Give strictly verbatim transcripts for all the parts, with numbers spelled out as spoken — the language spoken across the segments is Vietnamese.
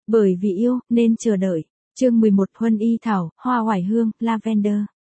Bởi vì yêu, nên chờ đợi. Chương mười một Huân Y Thảo, Hoa Oải Hương, Lavender.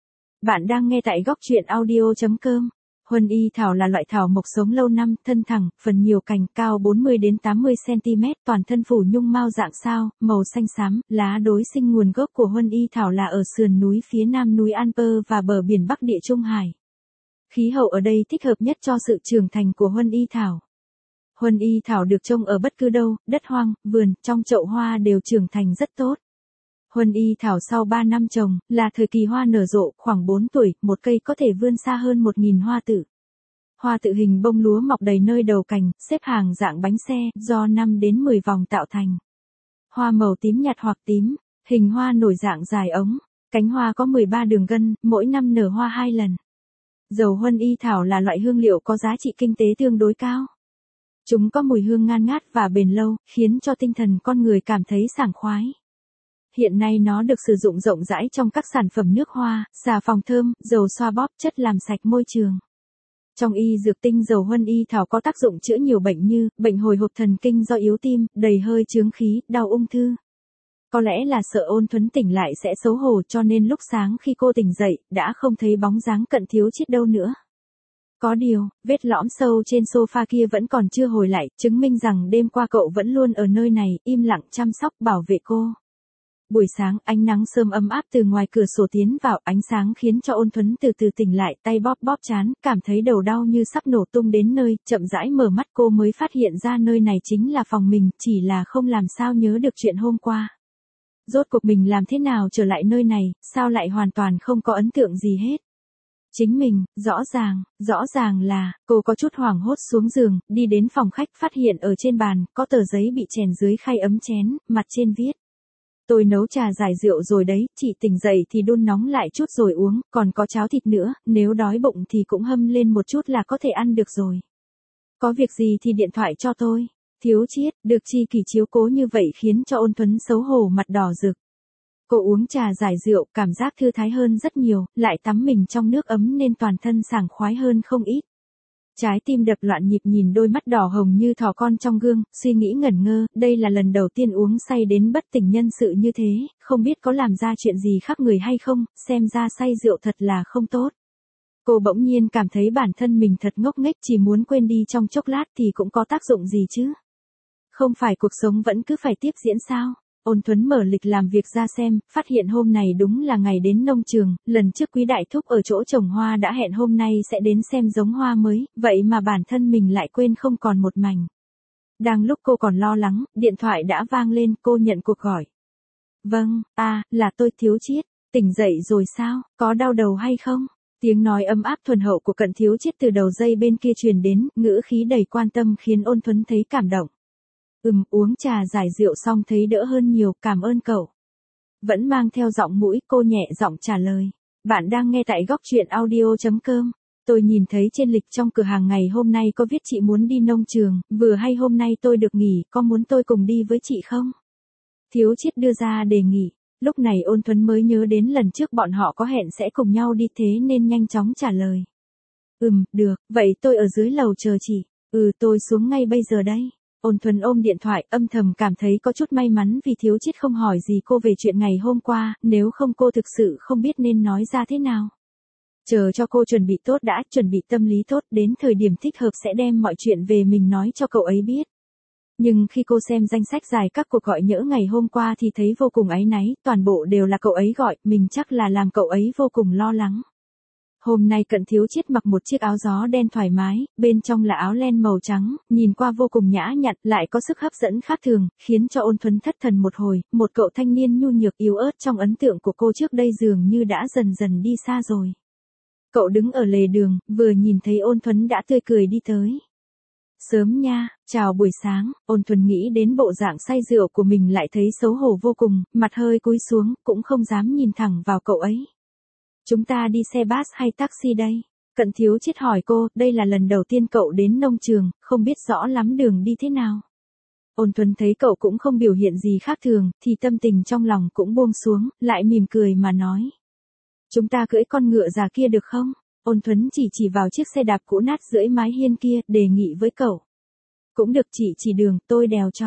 Bạn đang nghe tại góc truyện audio chấm com. Huân Y Thảo là loại thảo mộc sống lâu năm, thân thẳng, phần nhiều cành, cao bốn mươi đến tám mươi xăng-ti-mét, toàn thân phủ nhung mao dạng sao, màu xanh xám, lá đối sinh. Nguồn gốc của Huân Y Thảo là ở sườn núi phía nam núi Alper và bờ biển Bắc Địa Trung Hải. Khí hậu ở đây thích hợp nhất cho sự trưởng thành của Huân Y Thảo. Huân Y Thảo được trồng ở bất cứ đâu, đất hoang, vườn, trong chậu hoa đều trưởng thành rất tốt. Huân Y Thảo sau ba năm trồng, là thời kỳ hoa nở rộ, khoảng bốn tuổi, một cây có thể vươn xa hơn một nghìn hoa tự. Hoa tự hình bông lúa mọc đầy nơi đầu cành, xếp hàng dạng bánh xe, do năm đến mười vòng tạo thành. Hoa màu tím nhạt hoặc tím, hình hoa nổi dạng dài ống, cánh hoa có mười ba đường gân, mỗi năm nở hoa hai lần. Dầu Huân Y Thảo là loại hương liệu có giá trị kinh tế tương đối cao. Chúng có mùi hương ngan ngát và bền lâu, khiến cho tinh thần con người cảm thấy sảng khoái. Hiện nay nó được sử dụng rộng rãi trong các sản phẩm nước hoa, xà phòng thơm, dầu xoa bóp, chất làm sạch môi trường. Trong y dược tinh, dầu Huân Y Thảo có tác dụng chữa nhiều bệnh như bệnh hồi hộp thần kinh do yếu tim, đầy hơi, chướng khí, đau ung thư. Có lẽ là sợ Ôn Thuấn tỉnh lại sẽ xấu hổ, cho nên lúc sáng khi cô tỉnh dậy, đã không thấy bóng dáng Cận Thiếu Chiết đâu nữa. Có điều, vết lõm sâu trên sofa kia vẫn còn chưa hồi lại, chứng minh rằng đêm qua cậu vẫn luôn ở nơi này, im lặng chăm sóc bảo vệ cô. Buổi sáng, ánh nắng sớm ấm áp từ ngoài cửa sổ tiến vào, ánh sáng khiến cho Ôn Thuấn từ từ tỉnh lại, tay bóp bóp trán, cảm thấy đầu đau như sắp nổ tung đến nơi, chậm rãi mở mắt cô mới phát hiện ra nơi này chính là phòng mình, chỉ là không làm sao nhớ được chuyện hôm qua. Rốt cuộc mình làm thế nào trở lại nơi này, sao lại hoàn toàn không có ấn tượng gì hết. Chính mình, rõ ràng, rõ ràng là, cô có chút hoảng hốt xuống giường, đi đến phòng khách, phát hiện ở trên bàn, có tờ giấy bị chèn dưới khay ấm chén, mặt trên viết. Tôi nấu trà giải rượu rồi đấy, chị tỉnh dậy thì đun nóng lại chút rồi uống, còn có cháo thịt nữa, nếu đói bụng thì cũng hâm lên một chút là có thể ăn được rồi. Có việc gì thì điện thoại cho tôi. Thiếu Chiết, được Chi Kỷ chiếu cố như vậy khiến cho Ôn Thuấn xấu hổ mặt đỏ rực. Cô uống trà giải rượu, cảm giác thư thái hơn rất nhiều, lại tắm mình trong nước ấm nên toàn thân sảng khoái hơn không ít. Trái tim đập loạn nhịp nhìn đôi mắt đỏ hồng như thỏ con trong gương, suy nghĩ ngẩn ngơ, đây là lần đầu tiên uống say đến bất tỉnh nhân sự như thế, không biết có làm ra chuyện gì khác người hay không, xem ra say rượu thật là không tốt. Cô bỗng nhiên cảm thấy bản thân mình thật ngốc nghếch, chỉ muốn quên đi trong chốc lát thì cũng có tác dụng gì chứ. Không phải cuộc sống vẫn cứ phải tiếp diễn sao? Ôn Thuấn mở lịch làm việc ra xem, phát hiện hôm này đúng là ngày đến nông trường, lần trước Quý Đại Thúc ở chỗ trồng hoa đã hẹn hôm nay sẽ đến xem giống hoa mới, vậy mà bản thân mình lại quên không còn một mảnh. Đang lúc cô còn lo lắng, điện thoại đã vang lên, cô nhận cuộc gọi. Vâng, à, là tôi Thiếu Chiết, tỉnh dậy rồi sao, có đau đầu hay không? Tiếng nói ấm áp thuần hậu của Cận Thiếu Chiết từ đầu dây bên kia truyền đến, ngữ khí đầy quan tâm khiến Ôn Thuấn thấy cảm động. Ừm, uống trà giải rượu xong thấy đỡ hơn nhiều, cảm ơn cậu. Vẫn mang theo giọng mũi, cô nhẹ giọng trả lời. Bạn đang nghe tại góc truyện audio chấm com. Tôi nhìn thấy trên lịch trong cửa hàng ngày hôm nay có viết chị muốn đi nông trường, vừa hay hôm nay tôi được nghỉ, có muốn tôi cùng đi với chị không? Thiếu Chiết đưa ra đề nghị. Lúc này Ôn Thuấn mới nhớ đến lần trước bọn họ có hẹn sẽ cùng nhau đi thế nên nhanh chóng trả lời. Ừm, được, vậy tôi ở dưới lầu chờ chị. Ừ, tôi xuống ngay bây giờ đây. Ôn Thuấn ôm điện thoại, âm thầm cảm thấy có chút may mắn vì Thiếu Chiết không hỏi gì cô về chuyện ngày hôm qua, nếu không cô thực sự không biết nên nói ra thế nào. Chờ cho cô chuẩn bị tốt đã, chuẩn bị tâm lý tốt, đến thời điểm thích hợp sẽ đem mọi chuyện về mình nói cho cậu ấy biết. Nhưng khi cô xem danh sách dài các cuộc gọi nhỡ ngày hôm qua thì thấy vô cùng áy náy, toàn bộ đều là cậu ấy gọi, mình chắc là làm cậu ấy vô cùng lo lắng. Hôm nay Cận Thiếu Chiết mặc một chiếc áo gió đen thoải mái, bên trong là áo len màu trắng, nhìn qua vô cùng nhã nhặn, lại có sức hấp dẫn khác thường, khiến cho Ôn Thuấn thất thần một hồi, một cậu thanh niên nhu nhược yếu ớt trong ấn tượng của cô trước đây dường như đã dần dần đi xa rồi. Cậu đứng ở lề đường, vừa nhìn thấy Ôn Thuấn đã tươi cười đi tới. Sớm nha, chào buổi sáng, Ôn Thuấn nghĩ đến bộ dạng say rượu của mình lại thấy xấu hổ vô cùng, mặt hơi cúi xuống, cũng không dám nhìn thẳng vào cậu ấy. Chúng ta đi xe bus hay taxi đây? Cận Thiếu Chiết hỏi cô, đây là lần đầu tiên cậu đến nông trường, không biết rõ lắm đường đi thế nào. Ôn Thuấn thấy cậu cũng không biểu hiện gì khác thường, thì tâm tình trong lòng cũng buông xuống, lại mỉm cười mà nói. Chúng ta cưỡi con ngựa già kia được không? Ôn Thuấn chỉ chỉ vào chiếc xe đạp cũ nát dưới mái hiên kia, đề nghị với cậu. Cũng được, chị chỉ đường, tôi đèo cho.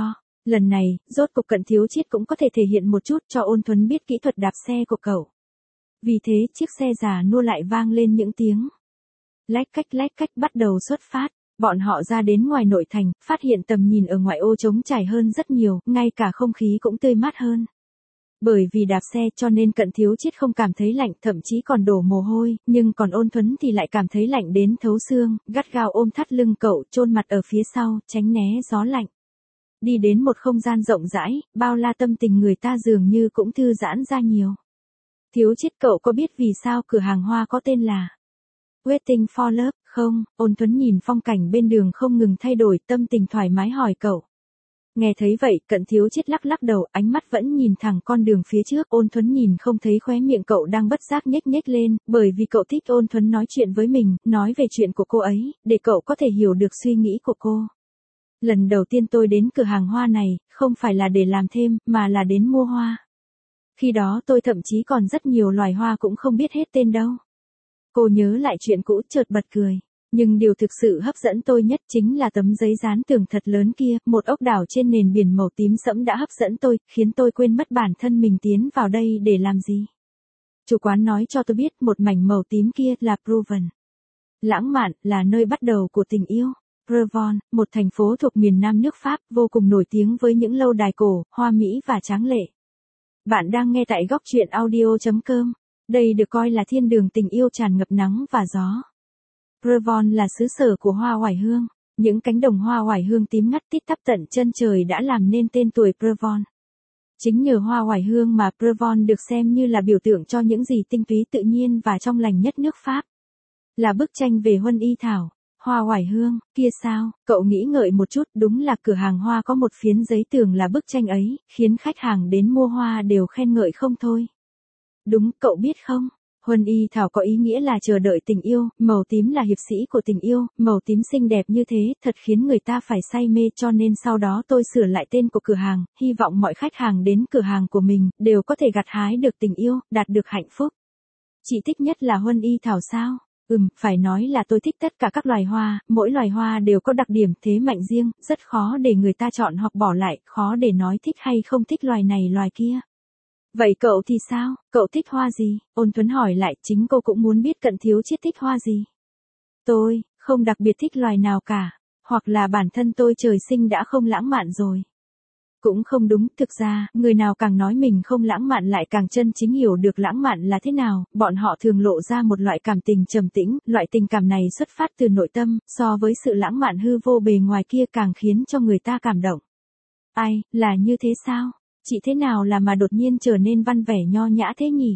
Lần này, rốt cục Cận Thiếu Chiết cũng có thể thể hiện một chút cho Ôn Thuấn biết kỹ thuật đạp xe của cậu. Vì thế chiếc xe già nua lại vang lên những tiếng lách cách lách cách bắt đầu xuất phát. Bọn họ ra đến ngoài nội thành, phát hiện tầm nhìn ở ngoại ô trống trải hơn rất nhiều, ngay cả không khí cũng tươi mát hơn. Bởi vì đạp xe cho nên Cận Thiếu Chiết không cảm thấy lạnh, thậm chí còn đổ mồ hôi, nhưng còn Ôn Thuấn thì lại cảm thấy lạnh đến thấu xương, gắt gao ôm thắt lưng cậu, chôn mặt ở phía sau, tránh né gió lạnh. Đi đến một không gian rộng rãi, bao la tâm tình người ta dường như cũng thư giãn ra nhiều. Thiếu Chiết, cậu có biết vì sao cửa hàng hoa có tên là Waiting for Love không? Ôn Thuấn nhìn phong cảnh bên đường không ngừng thay đổi, tâm tình thoải mái hỏi cậu. Nghe thấy vậy, Cận Thiếu Chiết lắc lắc đầu, ánh mắt vẫn nhìn thẳng con đường phía trước. Ôn Thuấn nhìn không thấy khóe miệng cậu đang bất giác nhếch nhếch lên, bởi vì cậu thích Ôn Thuấn nói chuyện với mình, nói về chuyện của cô ấy, để cậu có thể hiểu được suy nghĩ của cô. Lần đầu tiên tôi đến cửa hàng hoa này, không phải là để làm thêm, mà là đến mua hoa. Khi đó tôi thậm chí còn rất nhiều loài hoa cũng không biết hết tên đâu. Cô nhớ lại chuyện cũ chợt bật cười. Nhưng điều thực sự hấp dẫn tôi nhất chính là tấm giấy dán tường thật lớn kia, một ốc đảo trên nền biển màu tím sẫm đã hấp dẫn tôi, khiến tôi quên mất bản thân mình tiến vào đây để làm gì. Chủ quán nói cho tôi biết một mảnh màu tím kia là Provence. Lãng mạn là nơi bắt đầu của tình yêu. Provence, một thành phố thuộc miền Nam nước Pháp, vô cùng nổi tiếng với những lâu đài cổ, hoa mỹ và tráng lệ. Bạn đang nghe tại góc truyện audio chấm com. Đây được coi là thiên đường tình yêu tràn ngập nắng và gió. Provence là xứ sở của hoa oải hương. Những cánh đồng hoa oải hương tím ngắt tít tắp tận chân trời đã làm nên tên tuổi Provence. Chính nhờ hoa oải hương mà Provence được xem như là biểu tượng cho những gì tinh túy tự nhiên và trong lành nhất nước Pháp. Là bức tranh về huân y thảo, hoa oải hương, kia sao? Cậu nghĩ ngợi một chút, đúng là cửa hàng hoa có một phiến giấy tường là bức tranh ấy, khiến khách hàng đến mua hoa đều khen ngợi không thôi. Đúng, cậu biết không? Huân y thảo có ý nghĩa là chờ đợi tình yêu, màu tím là hiệp sĩ của tình yêu, màu tím xinh đẹp như thế, thật khiến người ta phải say mê, cho nên sau đó tôi sửa lại tên của cửa hàng, hy vọng mọi khách hàng đến cửa hàng của mình, đều có thể gặt hái được tình yêu, đạt được hạnh phúc. Chị thích nhất là huân y thảo sao? Ừm, phải nói là tôi thích tất cả các loài hoa, mỗi loài hoa đều có đặc điểm thế mạnh riêng, rất khó để người ta chọn hoặc bỏ lại, khó để nói thích hay không thích loài này loài kia. Vậy cậu thì sao, cậu thích hoa gì? Ôn Thuấn hỏi lại, chính cô cũng muốn biết Cận Thiếu Chiết thích hoa gì. Tôi, không đặc biệt thích loài nào cả, hoặc là bản thân tôi trời sinh đã không lãng mạn rồi. Cũng không đúng, thực ra, người nào càng nói mình không lãng mạn lại càng chân chính hiểu được lãng mạn là thế nào, bọn họ thường lộ ra một loại cảm tình trầm tĩnh, loại tình cảm này xuất phát từ nội tâm, so với sự lãng mạn hư vô bề ngoài kia càng khiến cho người ta cảm động. Ai, là như thế sao? Chị thế nào là mà đột nhiên trở nên văn vẻ nho nhã thế nhỉ?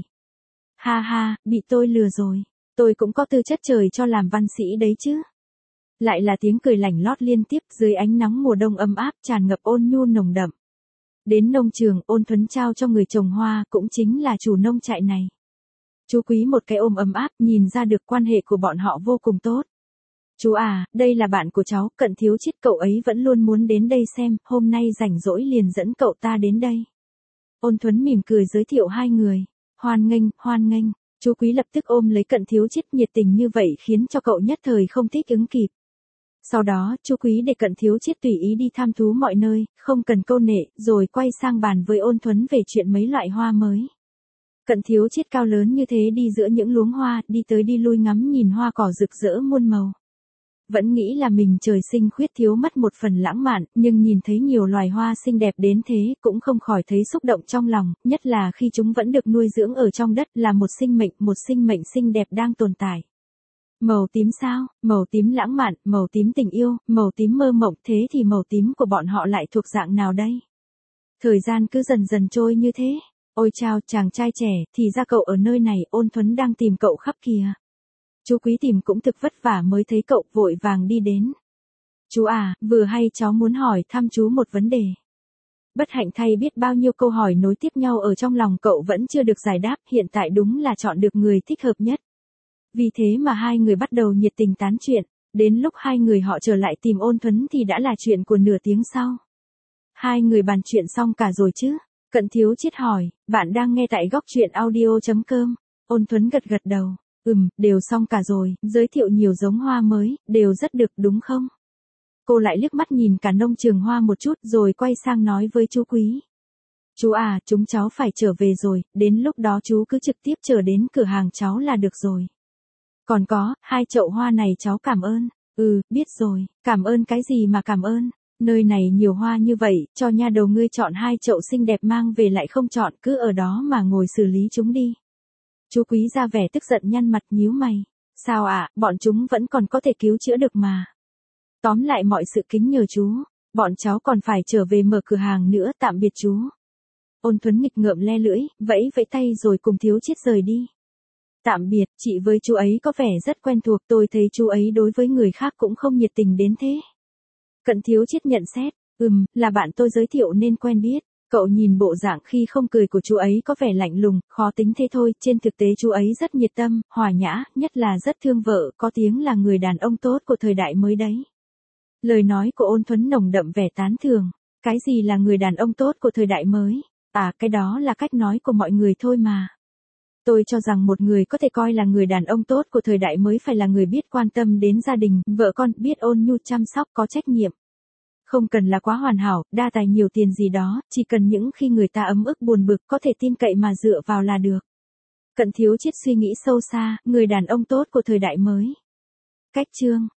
Ha ha, bị tôi lừa rồi. Tôi cũng có tư chất trời cho làm văn sĩ đấy chứ. Lại là tiếng cười lảnh lót liên tiếp dưới ánh nắng mùa đông ấm áp tràn ngập ôn nhu nồng đậm. Đến nông trường, Ôn Thuấn trao cho người trồng hoa, cũng chính là chủ nông trại này. Chú Quý một cái ôm ấm áp, nhìn ra được quan hệ của bọn họ vô cùng tốt. Chú à, đây là bạn của cháu, Cận Thiếu Chiết, cậu ấy vẫn luôn muốn đến đây xem, hôm nay rảnh rỗi liền dẫn cậu ta đến đây. Ôn Thuấn mỉm cười giới thiệu hai người. Hoan nghênh, hoan nghênh. Chú Quý lập tức ôm lấy Cận Thiếu Chiết, nhiệt tình như vậy khiến cho cậu nhất thời không thích ứng kịp. Sau đó, chú Quý để Cận Thiếu Chiết tùy ý đi tham thú mọi nơi, không cần câu nệ, rồi quay sang bàn với Ôn Thuấn về chuyện mấy loại hoa mới. Cận Thiếu Chiết cao lớn như thế đi giữa những luống hoa, đi tới đi lui ngắm nhìn hoa cỏ rực rỡ muôn màu. Vẫn nghĩ là mình trời sinh khuyết thiếu mất một phần lãng mạn, nhưng nhìn thấy nhiều loài hoa xinh đẹp đến thế, cũng không khỏi thấy xúc động trong lòng, nhất là khi chúng vẫn được nuôi dưỡng ở trong đất, là một sinh mệnh, một sinh mệnh xinh đẹp đang tồn tại. Màu tím sao? Màu tím lãng mạn, màu tím tình yêu, màu tím mơ mộng, thế thì màu tím của bọn họ lại thuộc dạng nào đây? Thời gian cứ dần dần trôi như thế. Ôi chao, chàng trai trẻ, thì ra cậu ở nơi này, Ôn Thuấn đang tìm cậu khắp kìa. Chú Quý tìm cũng thực vất vả mới thấy cậu, vội vàng đi đến. Chú à, vừa hay cháu muốn hỏi thăm chú một vấn đề. Bất hạnh thay biết bao nhiêu câu hỏi nối tiếp nhau ở trong lòng cậu vẫn chưa được giải đáp, hiện tại đúng là chọn được người thích hợp nhất. Vì thế mà hai người bắt đầu nhiệt tình tán chuyện, đến lúc hai người họ trở lại tìm Ôn Thuấn thì đã là chuyện của nửa tiếng sau. Hai người bàn chuyện xong cả rồi chứ? Cận Thiếu Chiết hỏi, bạn đang nghe tại góc truyện audio chấm com. Ôn Thuấn gật gật đầu, ừm, đều xong cả rồi, giới thiệu nhiều giống hoa mới, đều rất được đúng không? Cô lại liếc mắt nhìn cả nông trường hoa một chút rồi quay sang nói với chú Quý. Chú à, chúng cháu phải trở về rồi, đến lúc đó chú cứ trực tiếp trở đến cửa hàng cháu là được rồi. Còn có, hai chậu hoa này cháu cảm ơn. Ừ, biết rồi, cảm ơn cái gì mà cảm ơn. Nơi này nhiều hoa như vậy, cho nha đầu ngươi chọn hai chậu xinh đẹp mang về lại không chọn, cứ ở đó mà ngồi xử lý chúng đi. Chú Quý ra vẻ tức giận nhăn mặt nhíu mày. Sao ạ, à, bọn chúng vẫn còn có thể cứu chữa được mà. Tóm lại mọi sự kính nhờ chú, bọn cháu còn phải trở về mở cửa hàng nữa, tạm biệt chú. Ôn Thuấn nghịch ngợm le lưỡi, vẫy vẫy tay rồi cùng Thiếu Chiết rời đi. Tạm biệt, chị với chú ấy có vẻ rất quen thuộc, tôi thấy chú ấy đối với người khác cũng không nhiệt tình đến thế. Cận Thiếu Chiết nhận xét, ừm, là bạn tôi giới thiệu nên quen biết. Cậu nhìn bộ dạng khi không cười của chú ấy có vẻ lạnh lùng, khó tính thế thôi, trên thực tế chú ấy rất nhiệt tâm, hòa nhã, nhất là rất thương vợ, có tiếng là người đàn ông tốt của thời đại mới đấy. Lời nói của Ôn Thuấn nồng đậm vẻ tán thưởng. Cái gì là người đàn ông tốt của thời đại mới? À, cái đó là cách nói của mọi người thôi mà. Tôi cho rằng một người có thể coi là người đàn ông tốt của thời đại mới phải là người biết quan tâm đến gia đình, vợ con, biết ôn nhu chăm sóc, có trách nhiệm. Không cần là quá hoàn hảo, đa tài nhiều tiền gì đó, chỉ cần những khi người ta ấm ức buồn bực có thể tin cậy mà dựa vào là được. Cận Thiếu Chiết suy nghĩ sâu xa, người đàn ông tốt của thời đại mới. Cách chương